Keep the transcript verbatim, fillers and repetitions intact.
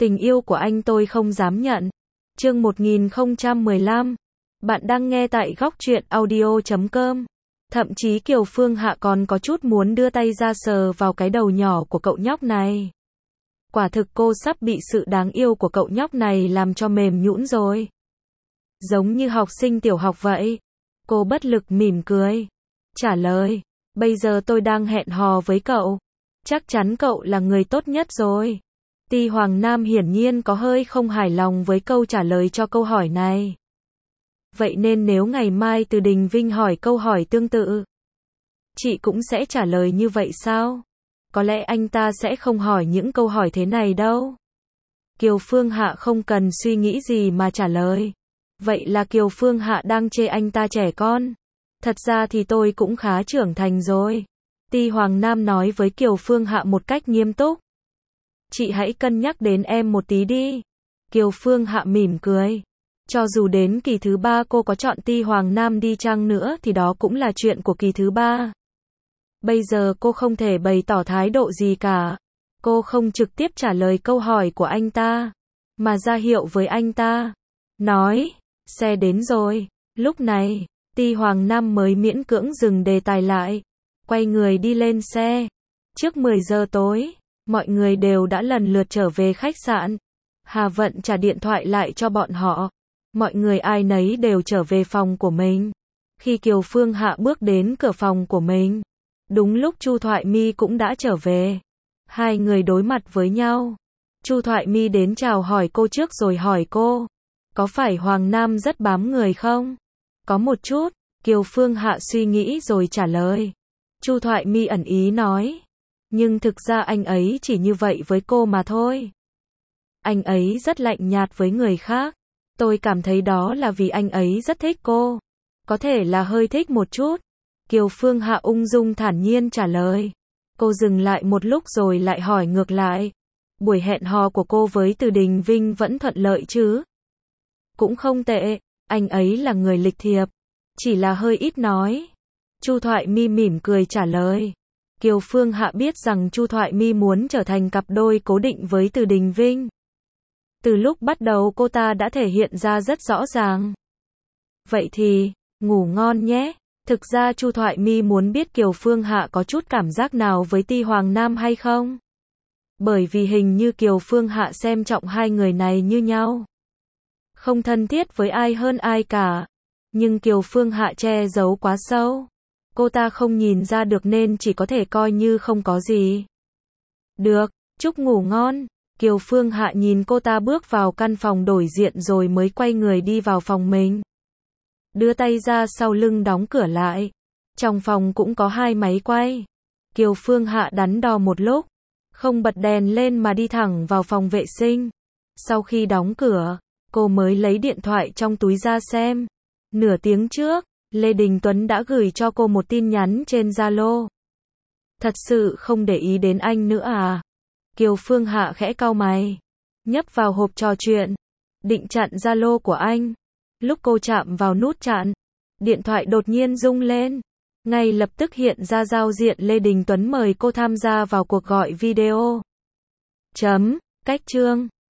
Tình yêu của anh tôi không dám nhận. Chương một nghìn không trăm mười lăm. Bạn đang nghe tại góc truyện audio chấm com. Thậm chí Kiều Phương Hạ còn có chút muốn đưa tay ra sờ vào cái đầu nhỏ của cậu nhóc này. Quả thực cô sắp bị sự đáng yêu của cậu nhóc này làm cho mềm nhũn rồi. Giống như học sinh tiểu học vậy. Cô bất lực mỉm cười. Trả lời, bây giờ tôi đang hẹn hò với cậu. Chắc chắn cậu là người tốt nhất rồi. Ti Hoàng Nam hiển nhiên có hơi không hài lòng với câu trả lời cho câu hỏi này. Vậy nên nếu ngày mai Từ Đình Vinh hỏi câu hỏi tương tự, chị cũng sẽ trả lời như vậy sao? Có lẽ anh ta sẽ không hỏi những câu hỏi thế này đâu. Kiều Phương Hạ không cần suy nghĩ gì mà trả lời. Vậy là Kiều Phương Hạ đang chê anh ta trẻ con. Thật ra thì tôi cũng khá trưởng thành rồi. Ti Hoàng Nam nói với Kiều Phương Hạ một cách nghiêm túc. Chị hãy cân nhắc đến em một tí đi. Kiều Phương Hạ mỉm cười. Cho dù đến kỳ thứ ba cô có chọn Ti Hoàng Nam đi chăng nữa thì đó cũng là chuyện của kỳ thứ ba. Bây giờ cô không thể bày tỏ thái độ gì cả. Cô không trực tiếp trả lời câu hỏi của anh ta, mà ra hiệu với anh ta. Nói, xe đến rồi. Lúc này, Ti Hoàng Nam mới miễn cưỡng dừng đề tài lại. Quay người đi lên xe. Trước mười giờ tối, mọi người đều đã lần lượt trở về khách sạn. Hà Vận trả điện thoại lại cho bọn họ. Mọi người ai nấy đều trở về phòng của mình. Khi Kiều Phương Hạ bước đến cửa phòng của mình, đúng lúc Chu Thoại My cũng đã trở về. Hai người đối mặt với nhau. Chu Thoại My đến chào hỏi cô trước rồi hỏi cô, có phải Hoàng Nam rất bám người không? Có một chút, Kiều Phương Hạ suy nghĩ rồi trả lời. Chu Thoại My ẩn ý nói, nhưng thực ra anh ấy chỉ như vậy với cô mà thôi. Anh ấy rất lạnh nhạt với người khác. Tôi cảm thấy đó là vì anh ấy rất thích cô. Có thể là hơi thích một chút. Kiều Phương Hạ ung dung thản nhiên trả lời. Cô dừng lại một lúc rồi lại hỏi ngược lại. Buổi hẹn hò của cô với Từ Đình Vinh vẫn thuận lợi chứ? Cũng không tệ, anh ấy là người lịch thiệp, chỉ là hơi ít nói. Chu Thoại My mỉm cười trả lời. Kiều Phương Hạ biết rằng Chu Thoại My muốn trở thành cặp đôi cố định với Từ Đình Vinh. Từ lúc bắt đầu cô ta đã thể hiện ra rất rõ ràng. Vậy thì, ngủ ngon nhé. Thực ra Chu Thoại My muốn biết Kiều Phương Hạ có chút cảm giác nào với Ti Hoàng Nam hay không. Bởi vì hình như Kiều Phương Hạ xem trọng hai người này như nhau. Không thân thiết với ai hơn ai cả. Nhưng Kiều Phương Hạ che giấu quá sâu. Cô ta không nhìn ra được nên chỉ có thể coi như không có gì. Được, chúc ngủ ngon. Kiều Phương Hạ nhìn cô ta bước vào căn phòng đổi diện rồi mới quay người đi vào phòng mình. Đưa tay ra sau lưng đóng cửa lại. Trong phòng cũng có hai máy quay. Kiều Phương Hạ đắn đo một lúc, không bật đèn lên mà đi thẳng vào phòng vệ sinh. Sau khi đóng cửa, cô mới lấy điện thoại trong túi ra xem. Nửa tiếng trước, Lê Đình Tuấn đã gửi cho cô một tin nhắn trên Zalo. Thật sự không để ý đến anh nữa à? Kiều Phương Hạ khẽ cau mày, nhấp vào hộp trò chuyện, định chặn Zalo của anh. Lúc cô chạm vào nút chặn, điện thoại đột nhiên rung lên. Ngay lập tức hiện ra giao diện Lê Đình Tuấn mời cô tham gia vào cuộc gọi video. Chấm, cách chương.